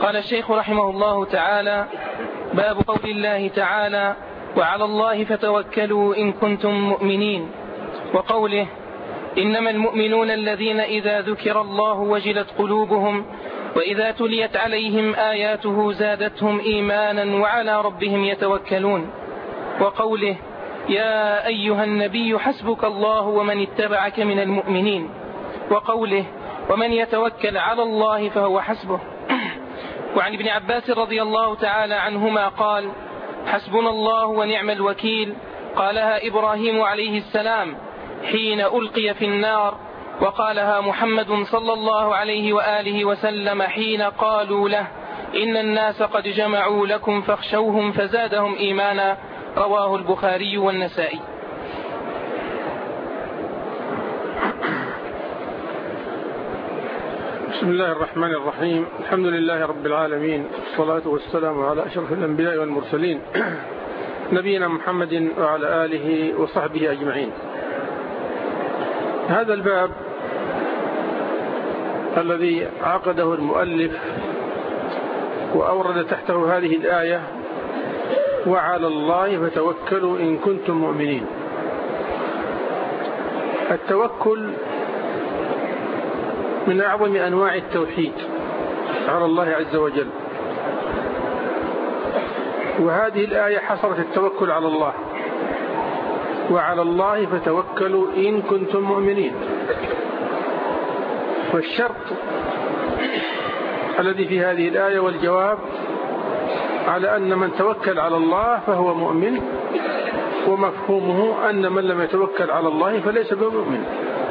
قال الشيخ رحمه الله تعالى: باب قول الله تعالى: وعلى الله فتوكلوا إن كنتم مؤمنين، وقوله: إنما المؤمنون الذين إذا ذكر الله وجلت قلوبهم وإذا تليت عليهم آياته زادتهم إيمانا وعلى ربهم يتوكلون، وقوله: يا أيها النبي حسبك الله ومن اتبعك من المؤمنين، وقوله: ومن يتوكل على الله فهو حسبه. وعن ابن عباس رضي الله تعالى عنهما قال: حسبنا الله ونعم الوكيل، قالها إبراهيم عليه السلام حين ألقي في النار، وقالها محمد صلى الله عليه وآله وسلم حين قالوا له: إن الناس قد جمعوا لكم فاخشوهم فزادهم إيمانا. رواه البخاري والنسائي. بسم الله الرحمن الرحيم. الحمد لله رب العالمين، والصلاة والسلام على أشرف الأنبياء والمرسلين نبينا محمد وعلى آله وصحبه أجمعين. هذا الباب الذي عقده المؤلف وأورد تحته هذه الآية: وعلى الله فتوكلوا إن كنتم مؤمنين. التوكل من أعظم أنواع التوحيد على الله عز وجل، وهذه الآية حصرت التوكل على الله: وعلى الله فتوكلوا إن كنتم مؤمنين. والشرط الذي في هذه الآية والجواب على أن من توكل على الله فهو مؤمن، ومفهومه أن من لم يتوكل على الله فليس بمؤمن.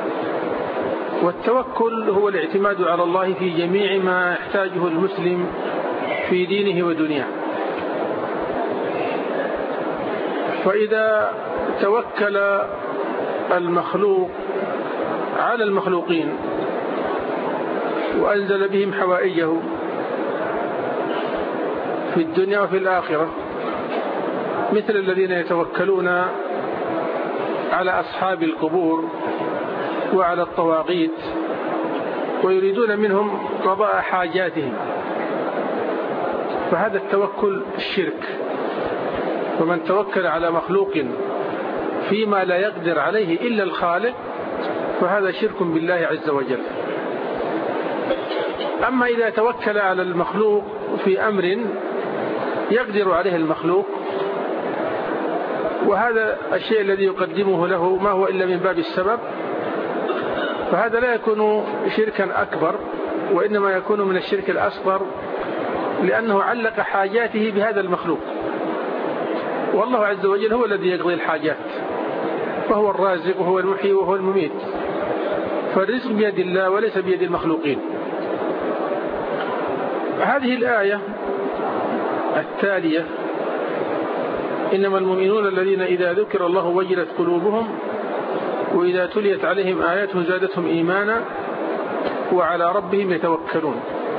والتوكل هو الاعتماد على الله في جميع ما يحتاجه المسلم في دينه ودنياه. فإذا توكل المخلوق على المخلوقين وأنزل بهم حوائجه في الدنيا وفي الآخرة، مثل الذين يتوكلون على أصحاب القبور وعلى الطواغيت ويريدون منهم قضاء حاجاتهم، فهذا التوكل الشرك. ومن توكل على مخلوق فيما لا يقدر عليه إلا الخالق فهذا شرك بالله عز وجل. أما إذا توكل على المخلوق في أمر يقدر عليه المخلوق، وهذا الشيء الذي يقدمه له ما هو إلا من باب السبب، فهذا لا يكون شركا أكبر، وإنما يكون من الشرك الأصغر، لأنه علق حاجاته بهذا المخلوق. والله عز وجل هو الذي يقضي الحاجات، فهو الرازق وهو المحيي وهو المميت، فالرزق بيد الله وليس بيد المخلوقين. هذه الآية التالية: إنما المؤمنون الذين إذا ذكر الله وجلت قلوبهم وإذا تليت عليهم آياته زادتهم إيمانا وعلى ربهم يتوكلون.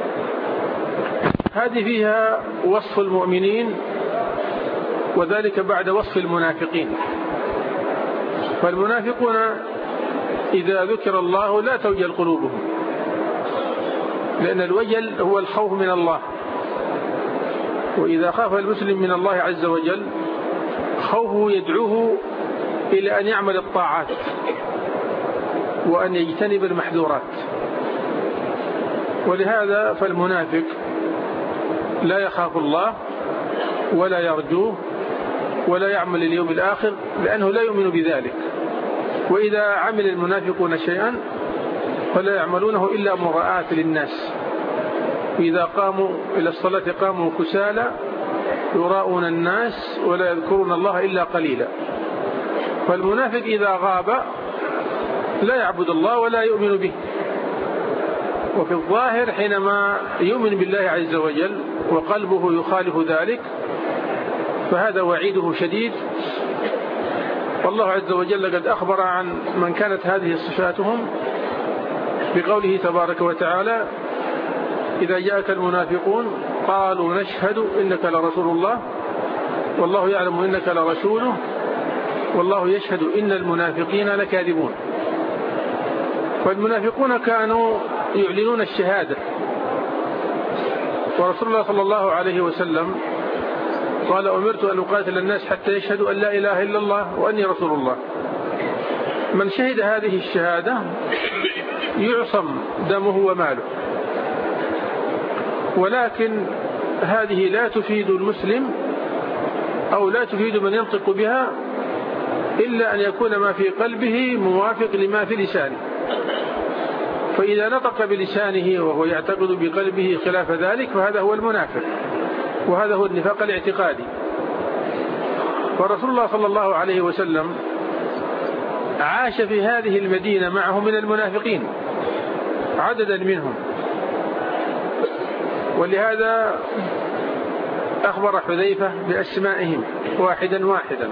هذه فيها وصف المؤمنين، وذلك بعد وصف المنافقين. فالمنافقون إذا ذكر الله لا توجل قلوبهم، لأن الوجل هو الخوف من الله، وإذا خاف المسلم من الله عز وجل خوفه يدعوه إلى أن يعمل الطاعات وأن يجتنب المحذورات. ولهذا فالمنافق لا يخاف الله ولا يرجوه ولا يعمل اليوم الآخر، لأنه لا يؤمن بذلك. وإذا عمل المنافقون شيئا فلا يعملونه إلا مراءة للناس، وإذا قاموا إلى الصلاة قاموا كسالى يراءون الناس ولا يذكرون الله إلا قليلا. فالمنافق إذا غاب لا يعبد الله ولا يؤمن به. وفي الظاهر حينما يؤمن بالله عز وجل وقلبه يخالف ذلك فهذا وعيده شديد. والله عز وجل قد أخبر عن من كانت هذه صفاتهم بقوله تبارك وتعالى: إذا جاءك المنافقون قالوا نشهد إنك لرسول الله والله يعلم إنك لرسوله والله يشهد إن المنافقين لكاذبون. فالمنافقون كانوا يعلنون الشهادة ورسول الله صلى الله عليه وسلم قال أمرت أن أقاتل الناس حتى يشهدوا أن لا إله إلا الله وأني رسول الله. من شهد هذه الشهادة يعصم دمه وماله، ولكن هذه لا تفيد المسلم أو لا تفيد من ينطق بها إلا أن يكون ما في قلبه موافق لما في لسانه. فإذا نطق بلسانه وهو يعتقد بقلبه خلاف ذلك فهذا هو المنافق، وهذا هو النفاق الاعتقادي. فرسول الله صلى الله عليه وسلم عاش في هذه المدينة معه من المنافقين عددا منهم، ولهذا أخبر حذيفة بأسمائهم واحدا واحدا.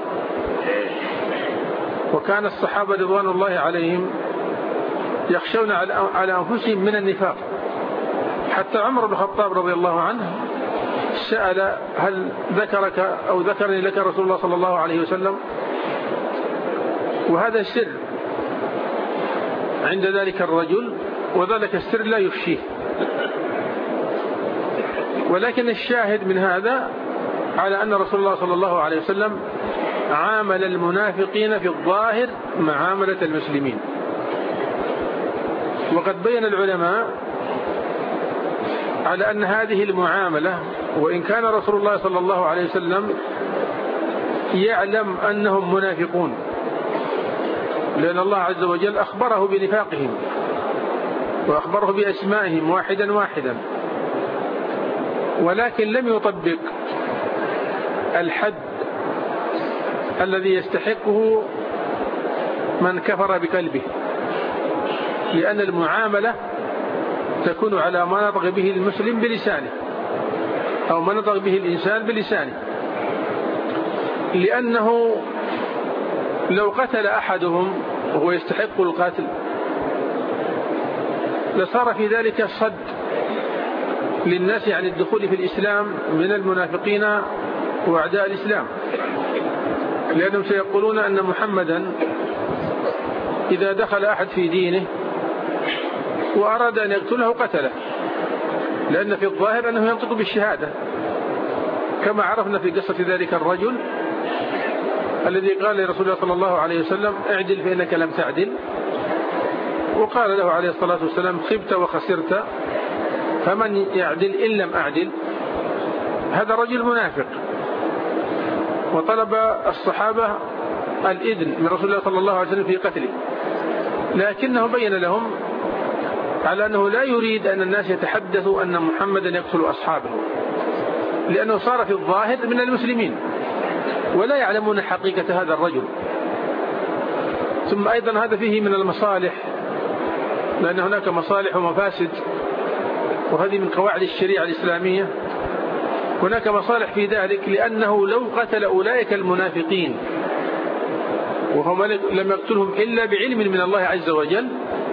وكان الصحابة رضوان الله عليهم يخشون على أنفسهم من النفاق، حتى عمر بن الخطاب رضي الله عنه سأل هل ذكرك أو ذكرني لك رسول الله صلى الله عليه وسلم؟ وهذا السر عند ذلك الرجل، وذلك السر لا يفشيه. ولكن الشاهد من هذا على أن رسول الله صلى الله عليه وسلم عامل المنافقين في الظاهر معاملة المسلمين. وقد بين العلماء على أن هذه المعاملة، وإن كان رسول الله صلى الله عليه وسلم يعلم أنهم منافقون، لأن الله عز وجل أخبره بنفاقهم وأخبره بأسمائهم واحدا واحدا، ولكن لم يطبق الحد الذي يستحقه من كفر بقلبه، لأن المعاملة تكون على ما نطق به المسلم بلسانه أو ما نطق به الإنسان بلسانه. لأنه لو قتل أحدهم وهو يستحق القتل لصار في ذلك صد للناس عن الدخول في الإسلام من المنافقين وأعداء الإسلام، لأنهم سيقولون أن محمدا إذا دخل أحد في دينه وأراد أن يقتله قتله، لأن في الظاهر أنه ينطق بالشهادة، كما عرفنا في قصة ذلك الرجل الذي قال لرسول الله صلى الله عليه وسلم اعدل فإنك لم تعدل، وقال له عليه الصلاة والسلام خبت وخسرت فمن يعدل إن لم أعدل. هذا رجل منافق، وطلب الصحابة الإذن من رسول الله صلى الله عليه وسلم في قتله، لكنه بين لهم على أنه لا يريد أن الناس يتحدثوا أن محمدا يقتل أصحابه، لأنه صار في الظاهر من المسلمين ولا يعلمون حقيقة هذا الرجل. ثم أيضا هذا فيه من المصالح، لأن هناك مصالح ومفاسد، وهذه من قواعد الشريعة الإسلامية. هناك مصالح في ذلك، لأنه لو قتل أولئك المنافقين وهم لم يقتلهم إلا بعلم من الله عز وجل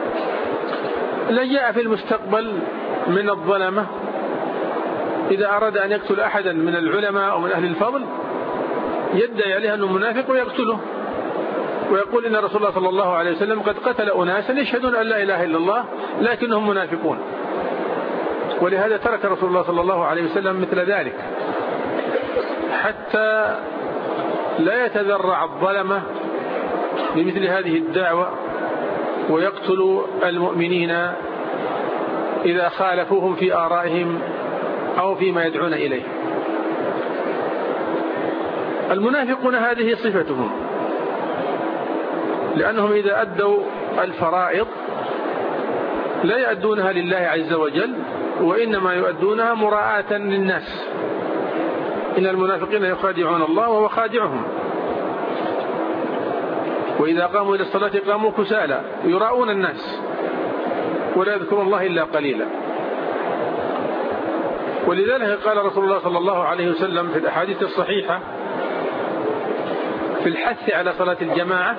لجاء في المستقبل من الظلمة إذا أراد أن يقتل أحدا من العلماء أو من أهل الفضل يدعي عليه أنه منافق ويقتله، ويقول إن رسول الله صلى الله عليه وسلم قد قتل أناسا يشهدون أن لا إله إلا الله لكنهم منافقون. ولهذا ترك رسول الله صلى الله عليه وسلم مثل ذلك حتى لا يتذرع الظلمة بمثل هذه الدعوة ويقتل المؤمنين إذا خالفوهم في آرائهم أو فيما يدعون إليه. المنافقون هذه صفتهم، لأنهم إذا أدوا الفرائض لا يؤدونها لله عز وجل، وإنما يؤدونها مراءة للناس. إن المنافقين يخادعون الله وهو خادعهم، وإذا قاموا إلى الصلاة قاموا كسالى يراؤون الناس ولا يذكرون الله إلا قليلا. ولذلك قال رسول الله صلى الله عليه وسلم في الأحاديث الصحيحة في الحث على صلاة الجماعة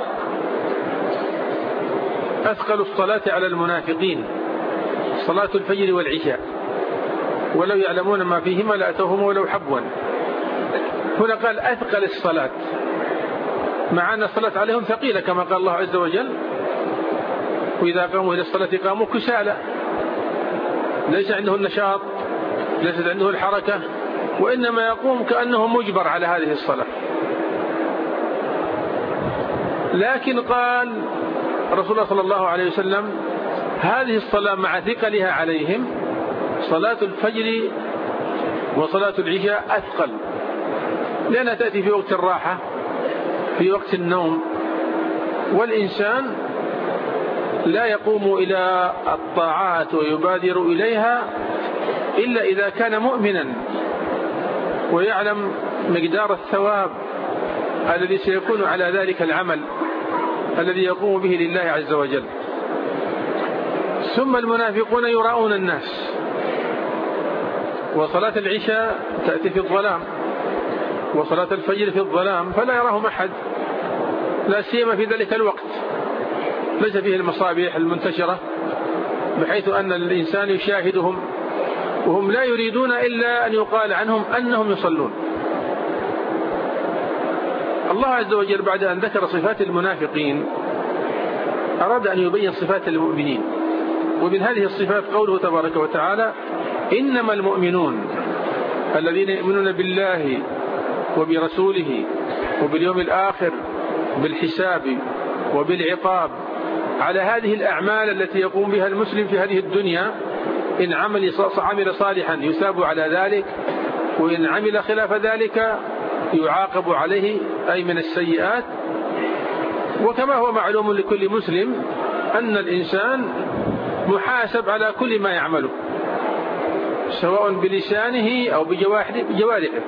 أثقل الصلاة على المنافقين صلاة الفجر والعشاء، ولو يعلمون ما فيهما لأتوهما ولو حبوا. هنا قال أثقل الصلاة، مع أن الصلاة عليهم ثقيلة كما قال الله عز وجل وإذا قاموا إلى الصلاة قاموا كسالى، ليس عندهم نشاط ليست عنده الحركة، وإنما يقوم كأنه مجبر على هذه الصلاة. لكن قال رسول الله صلى الله عليه وسلم هذه الصلاة مع ثقلها عليهم صلاة الفجر وصلاة العشاء أثقل، لأنها تأتي في وقت الراحة، في وقت النوم، والإنسان لا يقوم إلى الطاعات ويبادر إليها إلا إذا كان مؤمنا ويعلم مقدار الثواب الذي سيكون على ذلك العمل الذي يقوم به لله عز وجل. ثم المنافقون يراؤون الناس، وصلاة العشاء تأتي في الظلام، وصلاة الفجر في الظلام، فلا يراهم أحد، لا سيما في ذلك الوقت ليس فيه المصابيح المنتشرة بحيث أن الإنسان يشاهدهم، وهم لا يريدون إلا أن يقال عنهم أنهم يصلون. الله عز وجل بعد أن ذكر صفات المنافقين أراد أن يبين صفات المؤمنين، ومن هذه الصفات قوله تبارك وتعالى إنما المؤمنون الذين يؤمنون بالله وبرسوله وباليوم الآخر بالحساب وبالعقاب على هذه الأعمال التي يقوم بها المسلم في هذه الدنيا. إن عمل صالحا يثاب على ذلك، وإن عمل خلاف ذلك يعاقب عليه أي من السيئات. وكما هو معلوم لكل مسلم أن الإنسان محاسب على كل ما يعمله سواء بلسانه أو بجوارحه،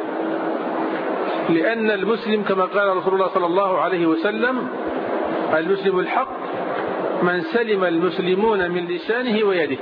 لأن المسلم كما قال رسول الله صلى الله عليه وسلم المسلم الحق من سلم المسلمون من لسانه ويده،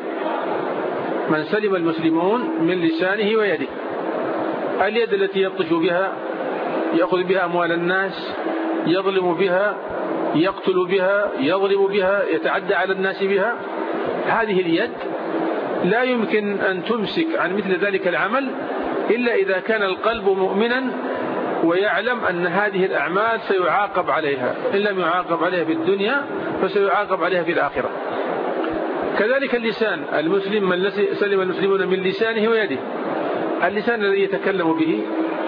من سلم المسلمون من لسانه ويده. اليد التي يبطش بها، يأخذ بها أموال الناس، يظلم بها، يقتل بها، يضرب بها، يتعدى على الناس بها، هذه اليد لا يمكن أن تمسك عن مثل ذلك العمل إلا إذا كان القلب مؤمنا ويعلم أن هذه الأعمال سيعاقب عليها، إن لم يعاقب عليها في الدنيا فسيعاقب عليها في الآخرة. كذلك اللسان، المسلم من سلم المسلمون من لسانه ويده، اللسان الذي يتكلم به،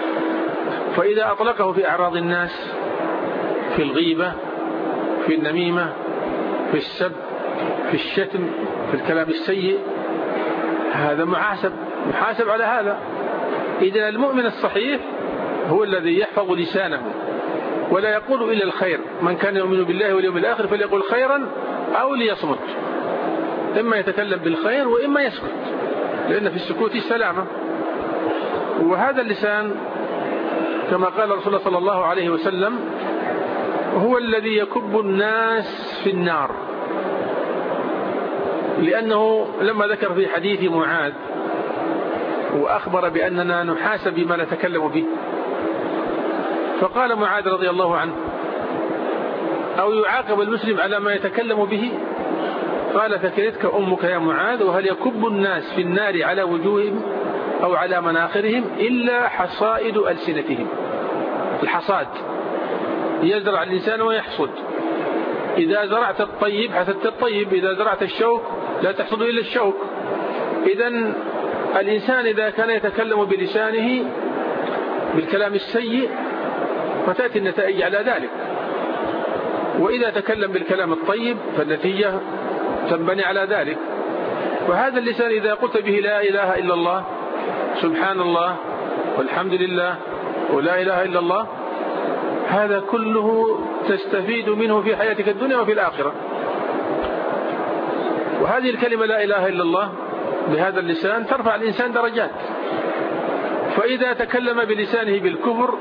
فإذا أطلقه في أعراض الناس، في الغيبة، في النميمة، في السب، في الشتم، في الكلام السيء، هذا محاسب على هذا. إذا المؤمن الصحيح هو الذي يحفظ لسانه ولا يقول إلا الخير، من كان يؤمن بالله واليوم الآخر فليقول خيرا أو ليصمت، إما يتكلم بالخير وإما يسكت، لأن في السكوت سلامة. وهذا اللسان كما قال رسول الله صلى الله عليه وسلم هو الذي يكب الناس في النار، لأنه لما ذكر في حديث معاذ وأخبر بأننا نحاسب بما نتكلم به، فقال معاذ رضي الله عنه أو يعاقب المسلم على ما يتكلم به؟ قال ثكلتك أمك يا معاذ، وهل يكب الناس في النار على وجوههم أو على مناخرهم إلا حصائد ألسنتهم. الحصاد يزرع الإنسان ويحصد، إذا زرعت الطيب حصدت الطيب، إذا زرعت الشوك لا تحصد إلا الشوك. إذن الإنسان إذا كان يتكلم بلسانه بالكلام السيء فتأتي النتائج على ذلك، وإذا تكلم بالكلام الطيب فالنتيجة تنبني على ذلك. وهذا اللسان إذا قلت به لا إله إلا الله، سبحان الله، والحمد لله، ولا إله إلا الله، هذا كله تستفيد منه في حياتك الدنيا وفي الآخرة. وهذه الكلمة لا إله إلا الله بهذا اللسان ترفع الإنسان درجات. فإذا تكلم بلسانه بالكفر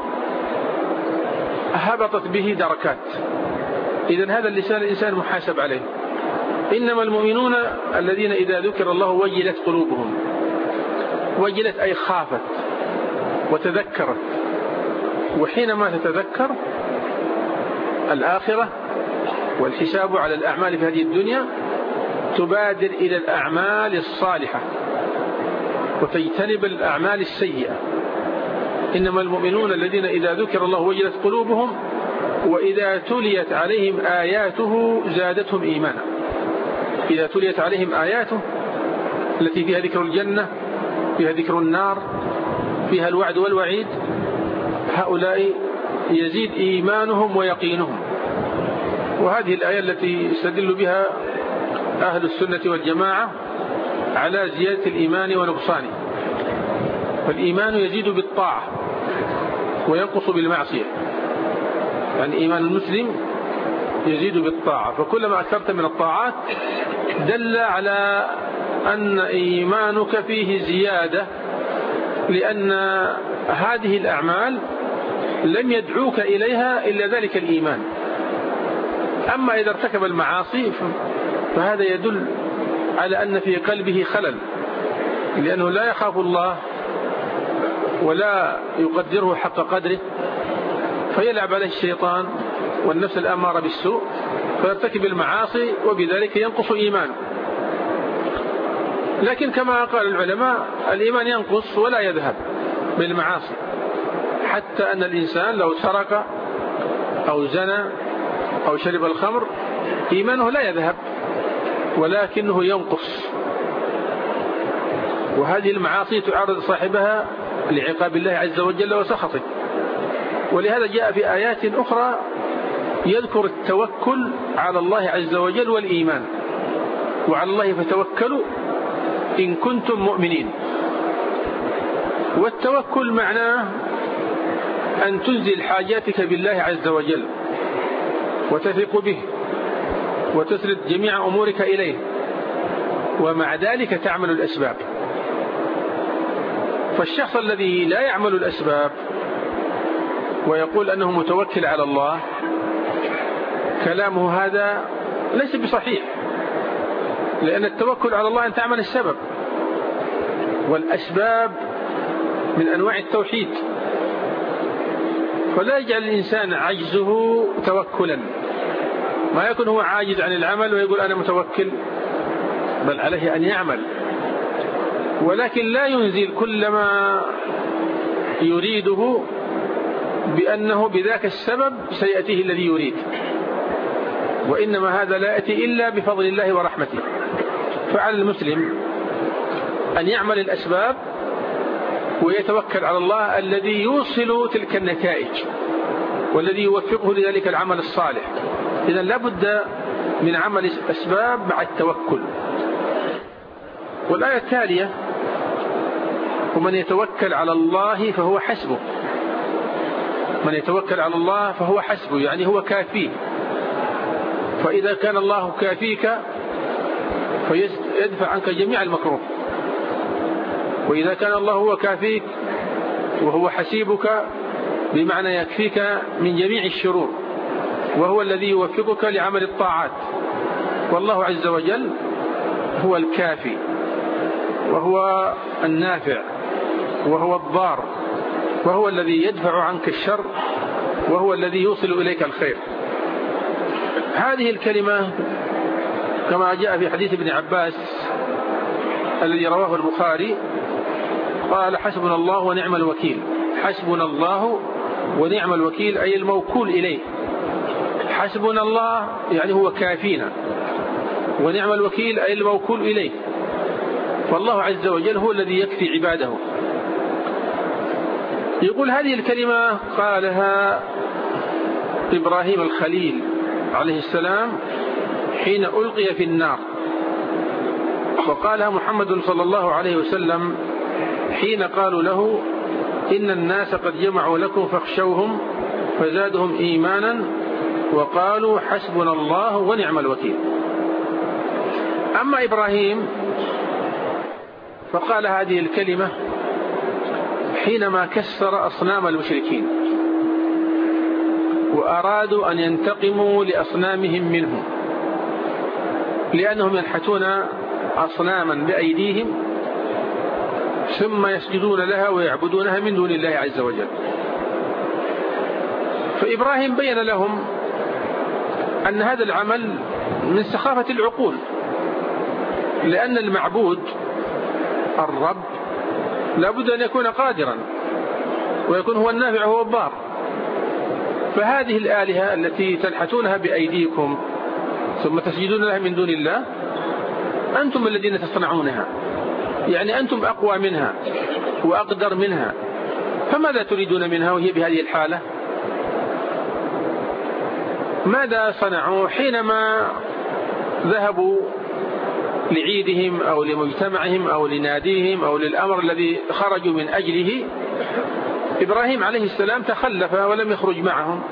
هبطت به دركات. إذن هذا اللسان الإنسان محاسب عليه. إنما المؤمنون الذين إذا ذكر الله وجلت قلوبهم، وجلت أي خافت وتذكرت، وحينما تتذكر الآخرة والحساب على الأعمال في هذه الدنيا تبادر إلى الأعمال الصالحة وتجتنب الأعمال السيئة. إنما المؤمنون الذين إذا ذكر الله وجلت قلوبهم وإذا تليت عليهم آياته زادتهم إيمانا. إذا تليت عليهم آياته التي فيها ذكر الجنة، فيها ذكر النار، فيها الوعد والوعيد، هؤلاء يزيد إيمانهم ويقينهم. وهذه الآية التي يستدل بها أهل السنة والجماعة على زيادة الإيمان ونقصانه. فالإيمان يزيد بالطاعة وينقص بالمعصية، يعني إيمان المسلم يزيد بالطاعة، فكلما أكثرت من الطاعات دل على أن إيمانك فيه زيادة، لأن هذه الأعمال لم يدعوك إليها إلا ذلك الإيمان. أما إذا ارتكب المعاصي فهذا يدل على أن في قلبه خلل، لأنه لا يخاف الله ولا يقدره حق قدره، فيلعب عليه الشيطان والنفس الأمارة بالسوء فيرتكب المعاصي، وبذلك ينقص إيمانه. لكن كما قال العلماء الإيمان ينقص ولا يذهب بالمعاصي، حتى أن الإنسان لو سرق أو زنى أو شرب الخمر إيمانه لا يذهب ولكنه ينقص. وهذه المعاصي تعرض صاحبها لعقاب الله عز وجل وسخطه. ولهذا جاء في آيات أخرى يذكر التوكل على الله عز وجل والإيمان: وعلى الله فتوكلوا إن كنتم مؤمنين. والتوكل معناه أن تنزل حاجاتك بالله عز وجل وتثق به وتسرد جميع أمورك إليه، ومع ذلك تعمل الأسباب. فالشخص الذي لا يعمل الأسباب ويقول أنه متوكل على الله كلامه هذا ليس بصحيح، لأن التوكل على الله أن تعمل السبب، والأسباب من أنواع التوحيد. فلا يجعل الإنسان عجزه توكلا، ما يكون هو عاجز عن العمل ويقول أنا متوكل، بل عليه أن يعمل، ولكن لا ينزل كل ما يريده بأنه بذاك السبب سيأتيه الذي يريد، وإنما هذا لا يأتي إلا بفضل الله ورحمته. فعلى المسلم أن يعمل الأسباب ويتوكل على الله الذي يوصل تلك النتائج والذي يوفقه لذلك العمل الصالح. إذن لا بد من عمل الأسباب مع التوكل. والآية التالية: ومن يتوكل على الله فهو حسبه. من يتوكل على الله فهو حسبه، يعني هو كافيه. فإذا كان الله كافيك فيدفع عنك جميع المكروه، وإذا كان الله هو كافيك وهو حسيبك بمعنى يكفيك من جميع الشرور، وهو الذي يوفقك لعمل الطاعات. والله عز وجل هو الكافي وهو النافع وهو الضار، وهو الذي يدفع عنك الشر، وهو الذي يوصل إليك الخير. هذه الكلمة كما جاء في حديث ابن عباس الذي رواه البخاري قال: حسبنا الله ونعم الوكيل. حسبنا الله ونعم الوكيل أي الموكول إليه. حسبنا الله يعني هو كافينا، ونعم الوكيل أي الموكول إليه. فالله عز وجل هو الذي يكفي عباده. يقول هذه الكلمة قالها إبراهيم الخليل عليه السلام حين ألقي في النار، وقالها محمد صلى الله عليه وسلم حين قالوا له: إن الناس قد جمعوا لكم فاخشوهم فزادهم إيمانا وقالوا حسبنا الله ونعم الوكيل. أما إبراهيم فقال هذه الكلمة حينما كسر أصنام المشركين وأرادوا أن ينتقموا لأصنامهم منهم، لأنهم ينحتون أصناما بأيديهم ثم يسجدون لها ويعبدونها من دون الله عز وجل. فإبراهيم بين لهم أن هذا العمل من سخافة العقول، لأن المعبود الرب لابد أن يكون قادرا ويكون هو النافع وهو الضار. فهذه الآلهة التي تنحتونها بأيديكم ثم تسجدون لها من دون الله أنتم الذين تصنعونها، يعني أنتم أقوى منها وأقدر منها، فماذا تريدون منها وهي بهذه الحالة؟ ماذا صنعوا حينما ذهبوا لعيدهم أو لمجتمعهم أو لناديهم أو للأمر الذي خرجوا من أجله؟ إبراهيم عليه السلام تخلف ولم يخرج معهم،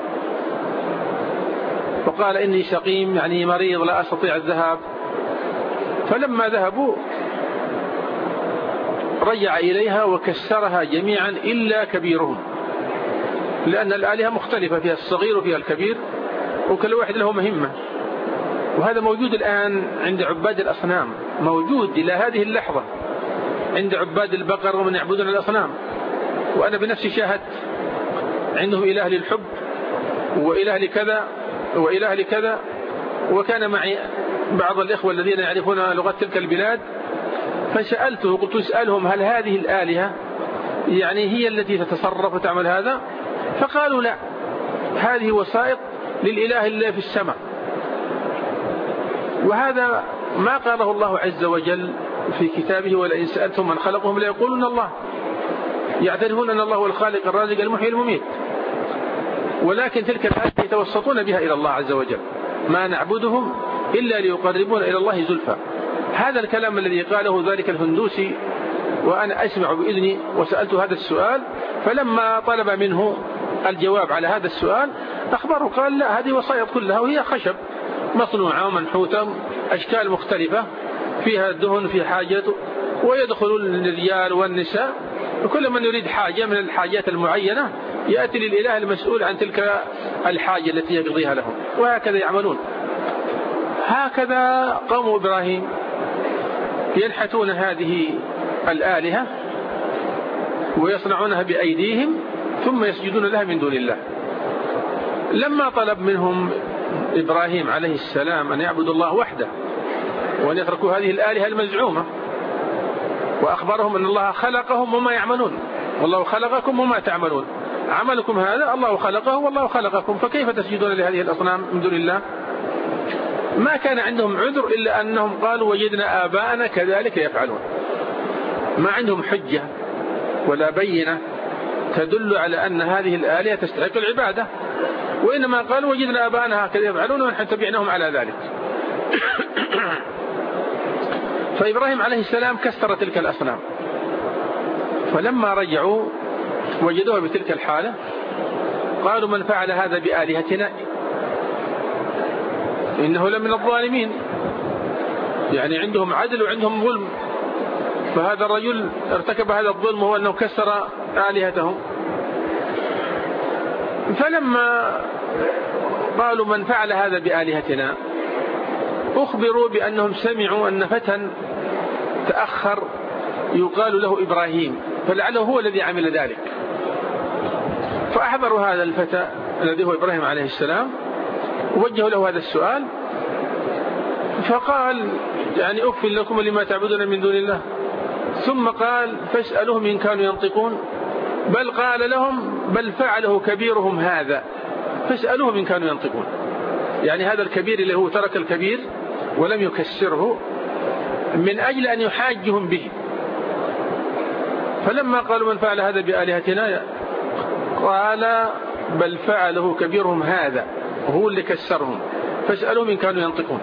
وقال إني سقيم، يعني مريض لا أستطيع الذهاب. فلما ذهبوا رجع إليها وكسرها جميعا إلا كبيرهم، لأن الآلهة مختلفة، فيها الصغير وفيها الكبير، وكل واحد له مهمة. وهذا موجود الآن عند عباد الأصنام، موجود إلى هذه اللحظة عند عباد البقر ومن يعبدون الأصنام. وأنا بنفسي شاهدت عندهم إله للحب وإله لكذا وإله لكذا. وكان معي بعض الإخوة الذين يعرفون لغة تلك البلاد، فسألته قلت اسألهم هل هذه الآلهة يعني هي التي تتصرف وتعمل هذا؟ فقالوا لا، هذه وسائط للإله اللي في السماء. وهذا ما قاله الله عز وجل في كتابه: ولئن سألتم من خلقهم ليقولون الله. يعترفون أن الله هو الخالق الرازق المحيي المميت، ولكن تلك الآيات يتوسطون بها إلى الله عز وجل: ما نعبدهم إلا ليقربون إلى الله زلفى. هذا الكلام الذي قاله ذلك الهندوسي وأنا أسمع بإذني، وسألت هذا السؤال، فلما طلب منه الجواب على هذا السؤال أخبره قال: لا، هذه وسائط كلها، وهي خشب مصنوعة ومنحوتة أشكال مختلفة، فيها دهن في حاجته، ويدخل الرجال والنساء، وكل من يريد حاجة من الحاجات المعينة يأتي للإله المسؤول عن تلك الحاجة التي يقضيها لهم، وهكذا يعملون. هكذا قوم إبراهيم ينحتون هذه الآلهة ويصنعونها بأيديهم ثم يسجدون لها من دون الله. لما طلب منهم إبراهيم عليه السلام أن يعبدوا الله وحده وأن يتركوا هذه الآلهة المزعومة، وأخبرهم أن الله خلقهم وما يعملون: والله خلقكم وما تعملون، عملكم هذا الله خلقه والله خلقكم، فكيف تسجدون لهذه الأصنام من دون الله؟ ما كان عندهم عذر إلا أنهم قالوا: وجدنا آباءنا كذلك يفعلون. ما عندهم حجة ولا بينة تدل على أن هذه الآلهة تستحق العبادة، وإنما قالوا: وجدنا آباءنا هكذا يفعلون ونحن تبعناهم على ذلك. فإبراهيم عليه السلام كسر تلك الأصنام، فلما رجعوا وجدوها بتلك الحالة قالوا: من فعل هذا بآلهتنا إنه لمن الظالمين. يعني عندهم عدل وعندهم ظلم، فهذا الرجل ارتكب هذا الظلم وهو أنه كسر آلهتهم. فلما قالوا: من فعل هذا بآلهتنا، أخبروا بأنهم سمعوا أن فتى تأخر يقال له إبراهيم، فلعله هو الذي عمل ذلك. فأحضروا هذا الفتى الذي هو إبراهيم عليه السلام، ووجهوا له هذا السؤال، فقال: يعني أكفر لكم لما تعبدون من دون الله. ثم قال: فاسألوهم إن كانوا ينطقون. بل قال لهم: بل فعله كبيرهم هذا فاسألوهم إن كانوا ينطقون. يعني هذا الكبير اللي هو ترك الكبير ولم يكسره من أجل أن يحاجهم به. فلما قالوا: من فعل هذا بآلهتنا، قال: بل فعله كبيرهم هذا، وهو اللي كسرهم، فاسألوهم إن كانوا ينطقون.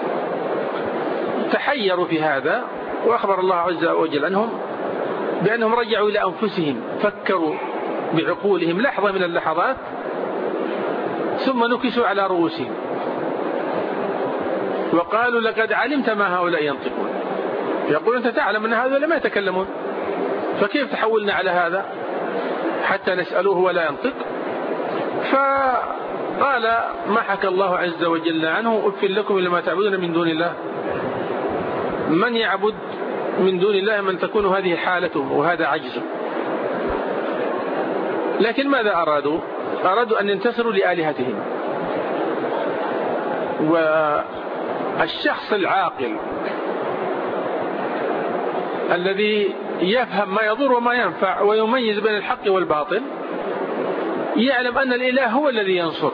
تحيروا في هذا، وأخبر الله عز وجل عنهم بأنهم رجعوا إلى أنفسهم، فكروا بعقولهم لحظة من اللحظات، ثم نكسوا على رؤوسهم وقالوا: لقد علمت ما هؤلاء ينطقون. يقول: أنت تعلم أن هؤلاء ما يتكلمون، فكيف تحولنا على هذا حتى نسألوه ولا ينطق؟ فقال ما حكى الله عز وجل عنه: أكفر لكم لما تعبدون من دون الله. من يعبد من دون الله من تكون هذه حالته وهذا عجزه. لكن ماذا أرادوا؟ أرادوا أن ينتصروا لآلهتهم. والشخص العاقل الذي يفهم ما يضر وما ينفع ويميز بين الحق والباطل يعلم أن الإله هو الذي ينصر،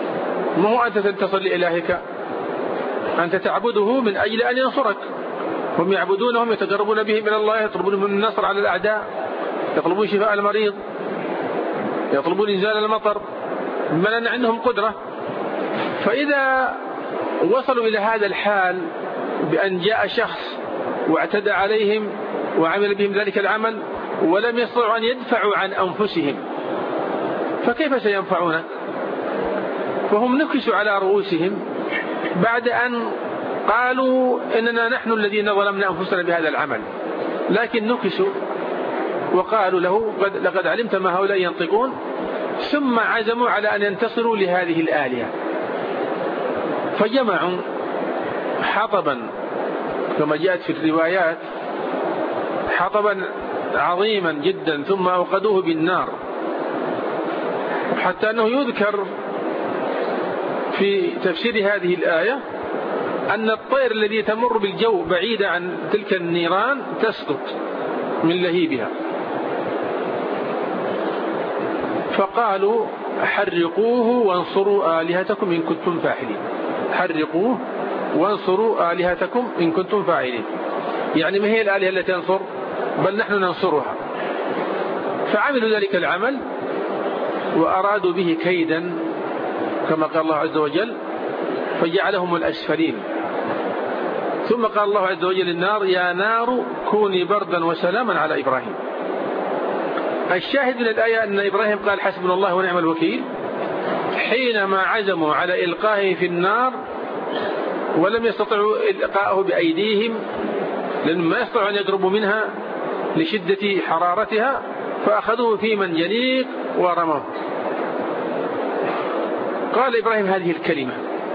ما هو أنت تنتصر لإلهك، أنت تعبده من أجل أن ينصرك. هم يعبدونهم يتقربون بهم إلى الله، يطلبون من النصر على الأعداء، يطلبون شفاء المريض، يطلبون إنزال المطر، بل أن عندهم قدرة. فإذا وصلوا إلى هذا الحال بأن جاء شخص واعتدى عليهم وعمل بهم ذلك العمل ولم يستطيعوا أن يدفعوا عن أنفسهم، فكيف سينفعونك؟ فهم نكسوا على رؤوسهم بعد أن قالوا إننا نحن الذين ظلمنا أنفسنا بهذا العمل، لكن نكسوا وقالوا له لقد علمت ما هؤلاء ينطقون، ثم عزموا على أن ينتصروا لهذه الآلهة، فجمعوا حطبا كما جاءت في الروايات، حطبا عظيما جدا، ثم أوقدوه بالنار، حتى أنه يذكر في تفسير هذه الآية أن الطير الذي تمر بالجو بعيد عن تلك النيران تسقط من لهيبها، فقالوا حرقوه وانصروا آلهتكم إن كنتم فاعلين. حرقوه وانصروا آلهتكم إن كنتم فاعلين، يعني ما هي الآلهة التي تنصر؟ بل نحن ننصرها. فعملوا ذلك العمل وأرادوا به كيدا كما قال الله عز وجل فجعلهم الأسفلين. ثم قال الله عز وجل للنار يا نار كوني بردا وسلاما على إبراهيم. الشاهد من الآية أن إبراهيم قال حسبنا الله ونعم الوكيل حينما عزموا على إلقائه في النار ولم يستطيعوا إلقاءه بأيديهم لأنهم ما يستطيعوا أن يقربوا منها لشدة حرارتها، فأخذوه في منجنيق ورموه. قال إبراهيم هذه الكلمة،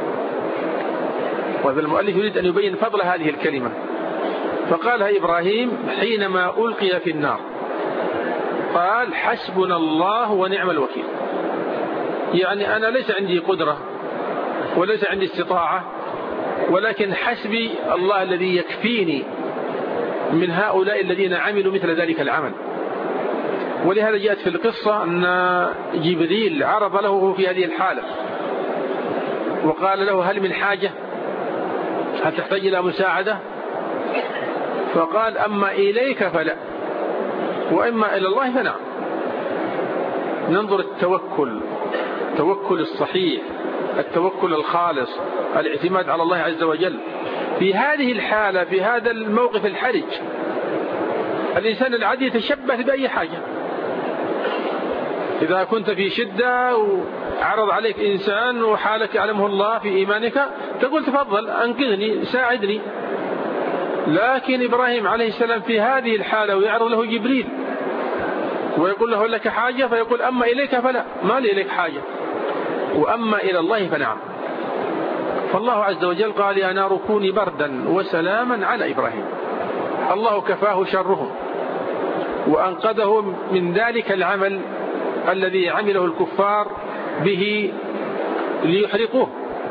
وهذا المؤلف يريد أن يبين فضل هذه الكلمة، فقالها إبراهيم حينما ألقي في النار، قال حسبنا الله ونعم الوكيل، يعني أنا ليس عندي قدرة وليس عندي استطاعة، ولكن حسبي الله الذي يكفيني من هؤلاء الذين عملوا مثل ذلك العمل. ولهذا جاءت في القصة أن جبريل عرض له في هذه الحالة وقال له هل من حاجة، هل تحتاج إلى مساعدة؟ فقال أما إليك فلا وإما إلى الله فنعم. ننظر التوكل الصحيح، التوكل الخالص، الاعتماد على الله عز وجل في هذه الحالة، في هذا الموقف الحرج. الإنسان العادي يتشبث بأي حاجة، إذا كنت في شدة وعرض عليك إنسان وحالك يعلمه الله في إيمانك تقول تفضل أنقذني ساعدني، لكن إبراهيم عليه السلام في هذه الحالة ويعرض له جبريل ويقول له لك حاجة، فيقول أما إليك فلا، ما لي إليك حاجة، وأما إلى الله فنعم. فالله عز وجل قال يا نار كوني بردا وسلاما على إبراهيم. الله كفاه شرهم وأنقذه من ذلك العمل الذي عمله الكفار به ليحرقوه.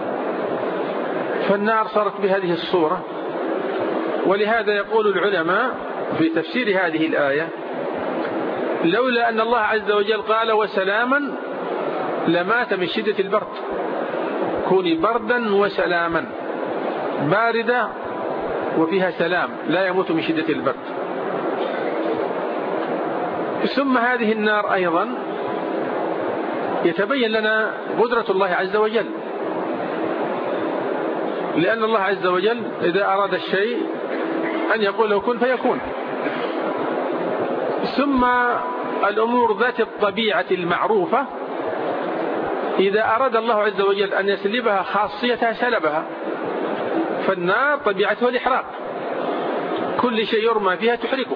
فالنار صارت بهذه الصورة. ولهذا يقول العلماء في تفسير هذه الآية لولا أن الله عز وجل قال وسلاما لمات من شدة البرد. كوني بردا وسلاما، باردة وفيها سلام، لا يموت من شدة البرد. ثم هذه النار أيضا يتبين لنا قدرة الله عز وجل، لأن الله عز وجل إذا أراد الشيء أن يقول له كن فيكون. ثم الأمور ذات الطبيعة المعروفة إذا أراد الله عز وجل أن يسلبها خاصيتها سلبها. فالنار طبيعتها الإحراق، كل شيء يرمى فيها تحرقه،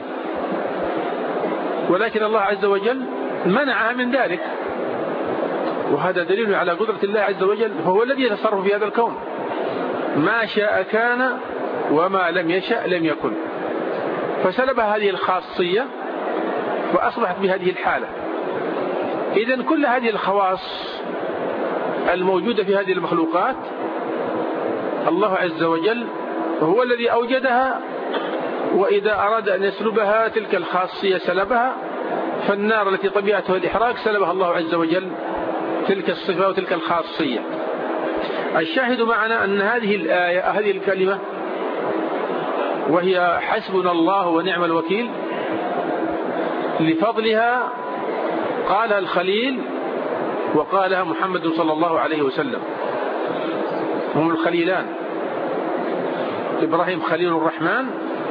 ولكن الله عز وجل منعها من ذلك. وهذا دليل على قدرة الله عز وجل، فهو الذي يتصرف في هذا الكون، ما شاء كان وما لم يشأ لم يكن. فسلبها هذه الخاصية وأصبحت بهذه الحالة. إذن كل هذه الخواص الموجودة في هذه المخلوقات الله عز وجل هو الذي أوجدها، وإذا أراد أن يسلبها تلك الخاصية سلبها. فالنار التي طبيعتها الإحراق سلبها الله عز وجل تلك الصفة وتلك الخاصية. الشاهد معنا أن هذه الآية، هذه الكلمة وهي حسبنا الله ونعم الوكيل، لفضلها قالها الخليل وقالها محمد صلى الله عليه وسلم، هم الخليلان، إبراهيم خليل الرحمن،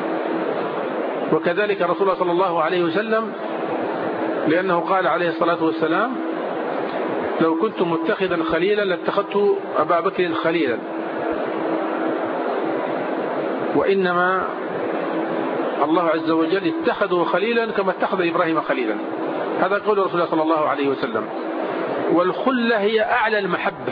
وكذلك رسول الله صلى الله عليه وسلم، لأنه قال عليه الصلاة والسلام: لو كنت متخذا خليلا لاتخذت أبا بكر خليلا. وإنما الله عز وجل اتخذه خليلا كما اتخذ إبراهيم خليلا. هذا قول رسول الله صلى الله عليه وسلم. والخلة هي أعلى المحبة،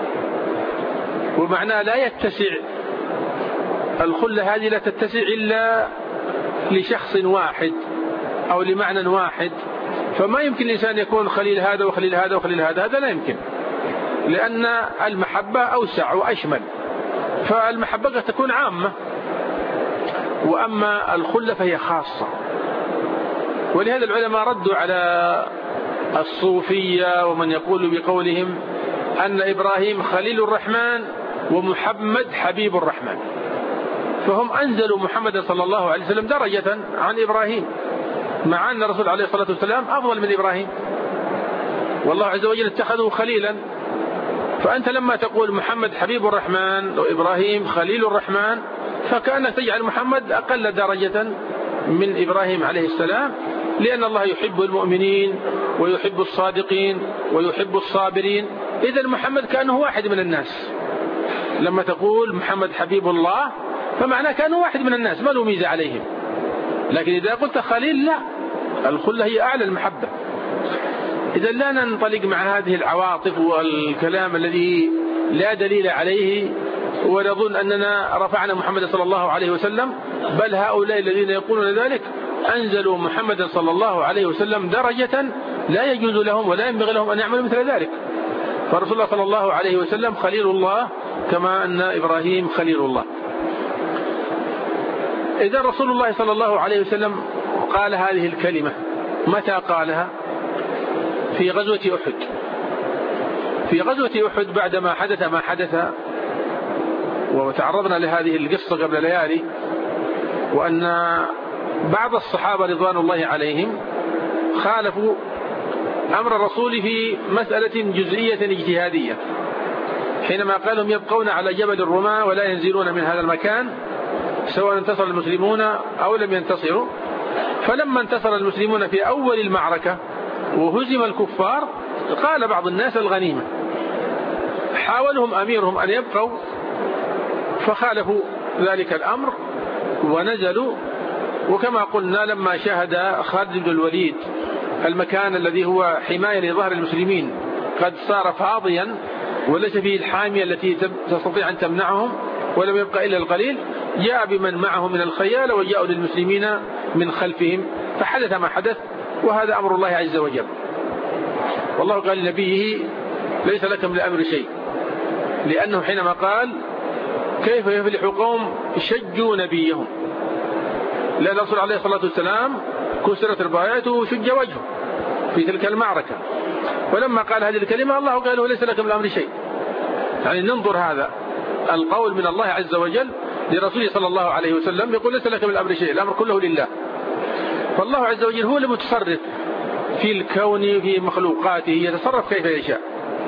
ومعناه لا يتسع، الخلة هذه لا تتسع إلا لشخص واحد أو لمعنى واحد، فما يمكن الإنسان يكون خليل هذا وخليل هذا وخليل هذا، هذا لا يمكن، لأن المحبة أوسع وأشمل، فالمحبة قد تكون عامة، وأما الخلة فهي خاصة. ولهذا العلماء ردوا على الصوفية ومن يقول بقولهم أن إبراهيم خليل الرحمن ومحمد حبيب الرحمن، فهم أنزلوا محمد صلى الله عليه وسلم درجة عن إبراهيم، مع أن الرسول عليه الصلاة والسلام أفضل من إبراهيم، والله عز وجل اتخذه خليلا. فأنت لما تقول محمد حبيب الرحمن وإبراهيم خليل الرحمن، فكأنك تجعل محمد أقل درجة من إبراهيم عليه السلام، لأن الله يحب المؤمنين ويحب الصادقين ويحب الصابرين. إذن محمد كأنه واحد من الناس، لما تقول محمد حبيب الله فمعناه كأنه واحد من الناس، ما له ميزة عليهم. لكن إذا قلت خليل لا، الخلة هي أعلى المحبة. إذا لا ننطلق مع هذه العواطف والكلام الذي لا دليل عليه ونظن أننا رفعنا محمد صلى الله عليه وسلم، بل هؤلاء الذين يقولون ذلك أنزلوا محمد صلى الله عليه وسلم درجة لا يجوز لهم ولا ينبغي لهم أن يعملوا مثل ذلك. فرسول الله صلى الله عليه وسلم خليل الله كما أن إبراهيم خليل الله. إذا رسول الله صلى الله عليه وسلم قال هذه الكلمة، متى قالها؟ في غزوة أحد. في غزوة أحد بعدما حدث ما حدث، وتعرضنا لهذه القصة قبل ليالي، وأن بعض الصحابة رضوان الله عليهم خالفوا أمر الرسول في مسألة جزئية اجتهادية، حينما قالوا يبقون على جبل الرماة ولا ينزلون من هذا المكان سواء انتصر المسلمون أو لم ينتصروا. فلما انتصر المسلمون في أول المعركة وهزم الكفار، قال بعض الناس الغنيمة، حاولهم أميرهم أن يبقوا فخالفوا ذلك الأمر ونزلوا. وكما قلنا لما شاهد خالد بن الوليد المكان الذي هو حماية لظهر المسلمين قد صار فاضيا وليس فيه الحامية التي تستطيع أن تمنعهم ولم يبقى إلا القليل، جاء بمن معه من الخيال وجاءوا للمسلمين من خلفهم، فحدث ما حدث، وهذا أمر الله عز وجل. والله قال لنبيه ليس لك من الأمر شيء، لأنه حينما قال كيف يفلح قوم شجوا نبيهم، لأن الرسول عليه الصلاة والسلام كسرت ربايته وشج وجهه في تلك المعركة، ولما قال هذه الكلمة الله قال له ليس لك من الأمر شيء. يعني ننظر هذا القول من الله عز وجل لرسوله صلى الله عليه وسلم، يقول ليس لك من الأمر شيء، الأمر كله لله. فالله عز وجل هو المتصرف في الكون في مخلوقاته، يتصرف كيف يشاء.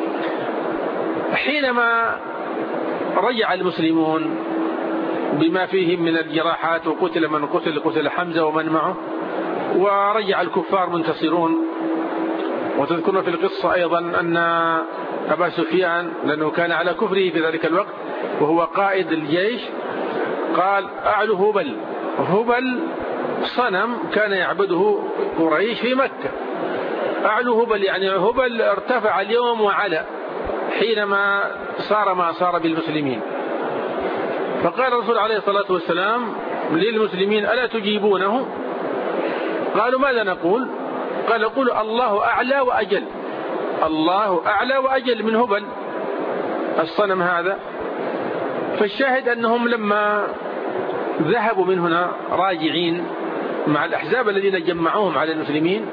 حينما رجع المسلمون بما فيهم من الجراحات وقتل من قتل حمزة ومن معه، ورجع الكفار منتصرون، وتذكرنا في القصة أيضا أن أبا سفيان لأنه كان على كفره في ذلك الوقت وهو قائد الجيش قال أعلو هبل. هبل صنم كان يعبده قريش في مكة، أعلو هبل يعني هبل ارتفع اليوم وعلى حينما صار ما صار بالمسلمين. فقال الرسول عليه الصلاة والسلام للمسلمين ألا تجيبونه؟ قالوا ماذا نقول؟ قال نقول الله أعلى وأجل، الله أعلى وأجل من هبل الصنم هذا. فالشاهد أنهم لما ذهبوا من هنا راجعين مع الأحزاب الذين جمعوهم على المسلمين،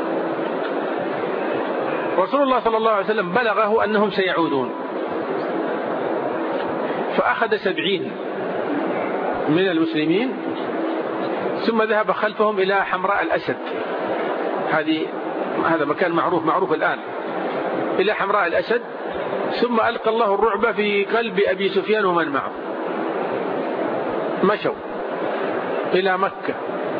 رسول الله صلى الله عليه وسلم بلغه أنهم سيعودون، فأخذ 70 من المسلمين، ثم ذهب خلفهم إلى حمراء الأسد، هذا مكان معروف الآن، إلى حمراء الأسد، ثم ألقى الله الرعب في قلب أبي سفيان ومن معه، مشوا إلى مكة.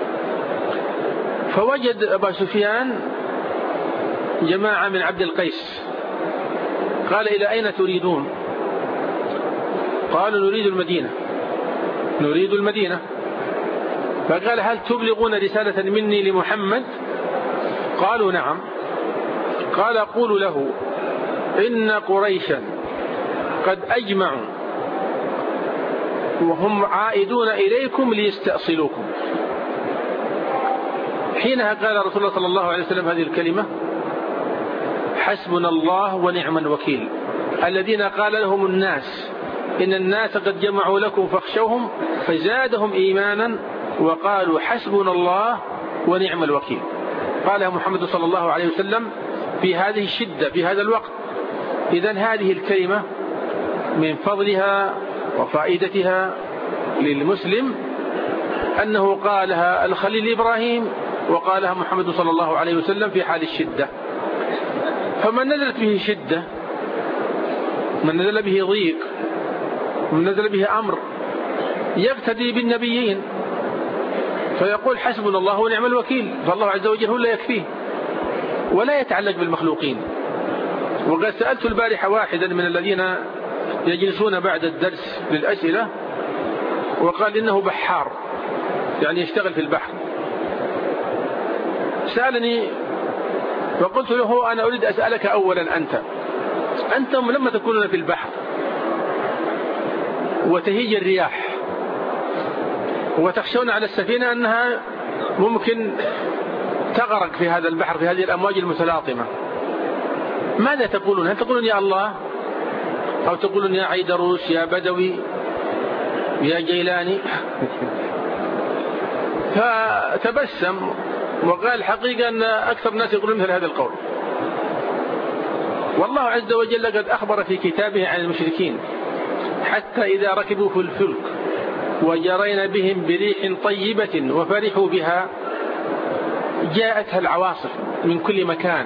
فوجد أبا سفيان جماعة من عبد القيس، قال: إلى أين تريدون؟ قالوا: نريد المدينة. فقال: هل تبلغون رسالة مني لمحمد؟ قالوا: نعم. قال: قولوا له إن قريشا قد أجمعوا وهم عائدون إليكم ليستأصلوكم. حينها قال رسول الله صلى الله عليه وسلم هذه الكلمة: حسبنا الله ونعم الوكيل. الذين قال لهم الناس إن الناس قد جمعوا لكم فاخشوهم فزادهم إيمانا وقالوا حسبنا الله ونعم الوكيل. قالها محمد صلى الله عليه وسلم في هذه الشدة في هذا الوقت. إذن هذه الكلمة من فضلها وفائدتها للمسلم أنه قالها الخليل إبراهيم وقالها محمد صلى الله عليه وسلم في حال الشدة. فمن نزلت به شدة، من نزل به ضيق، من نزل به أمر، يقتدي بالنبيين فيقول حسبنا الله ونعم الوكيل، فالله عز وجل هو لا يكفيه ولا يتعلق بالمخلوقين. وقد سألت البارحة واحدا من الذين يجلسون بعد الدرس للأسئلة وقال إنه بحار، يعني يشتغل في البحر. سألني فقلت له: أنا أريد أسألك أولا، أنتم لما تكونون في البحر وتهيج الرياح وتخشون على السفينة أنها ممكن تغرق في هذا البحر في هذه الأمواج المتلاطمة، ماذا تقولون؟ هل تقولون يا الله، أو تقولون يا عيدروس، يا بدوي، يا جيلاني؟ فتبسم وقال: حقيقة أن أكثر الناس يقولون مثل هذا القول. والله عز وجل قد أخبر في كتابه عن المشركين: حتى إذا ركبوا في الفلك وجرين بهم بريح طيبة وفرحوا بها جاءتها العواصف من كل مكان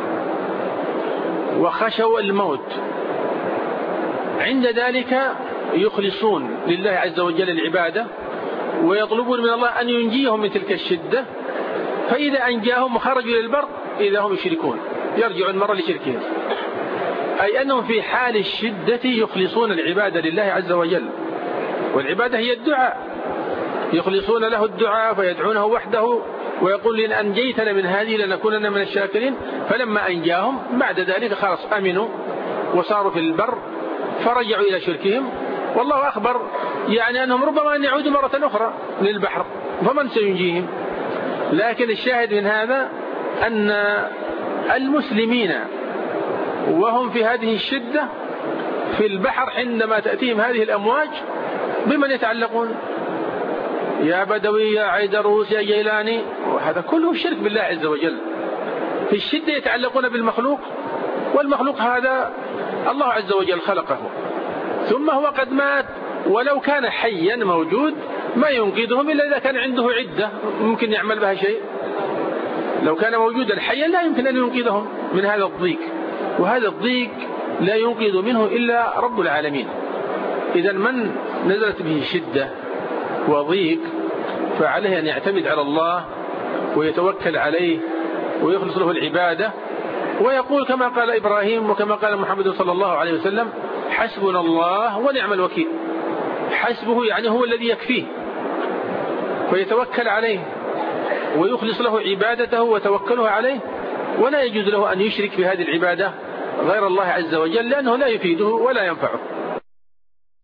وخشوا الموت، عند ذلك يخلصون لله عز وجل العبادة ويطلبون من الله أن ينجيهم من تلك الشدة، فإذا أنجاهم وخرجوا للبر إذا هم يشركون، يرجعون مرة لشركهم. أي أنهم في حال الشدة يخلصون العبادة لله عز وجل، والعبادة هي الدعاء، يخلصون له الدعاء فيدعونه وحده ويقول: إن أنجيتنا من هذه لنكونن من الشاكرين. فلما أنجاهم بعد ذلك خلاص أمنوا وصاروا في البر فرجعوا إلى شركهم. والله أخبر يعني أنهم ربما أن يعودوا مرة أخرى للبحر، فمن سينجيهم؟ لكن الشاهد من هذا أن المسلمين وهم في هذه الشدة في البحر عندما تأتيهم هذه الأمواج بمن يتعلقون؟ يا بدوي، يا عيدروس، يا جيلاني، وهذا كله شرك بالله عز وجل. في الشدة يتعلقون بالمخلوق، والمخلوق هذا الله عز وجل خلقه، ثم هو قد مات، ولو كان حيا موجود ما ينقذهم إلا إذا كان عنده عدة ممكن يعمل بها شيء. لو كان موجودا حيا لا يمكن أن ينقذهم من هذا الضيق، وهذا الضيق لا ينقذ منه إلا رب العالمين. إذا من نزلت به شدة وضيق فعليه أن يعتمد على الله ويتوكل عليه ويخلص له العبادة، ويقول كما قال إبراهيم وكما قال محمد صلى الله عليه وسلم: حسبنا الله ونعم الوكيل. حسبه يعني هو الذي يكفيه، فيتوكل عليه ويخلص له عبادته وتوكله عليه، ولا يجوز له أن يشرك بهذه العبادة غير الله عز وجل، لأنه لا يفيده ولا ينفعه.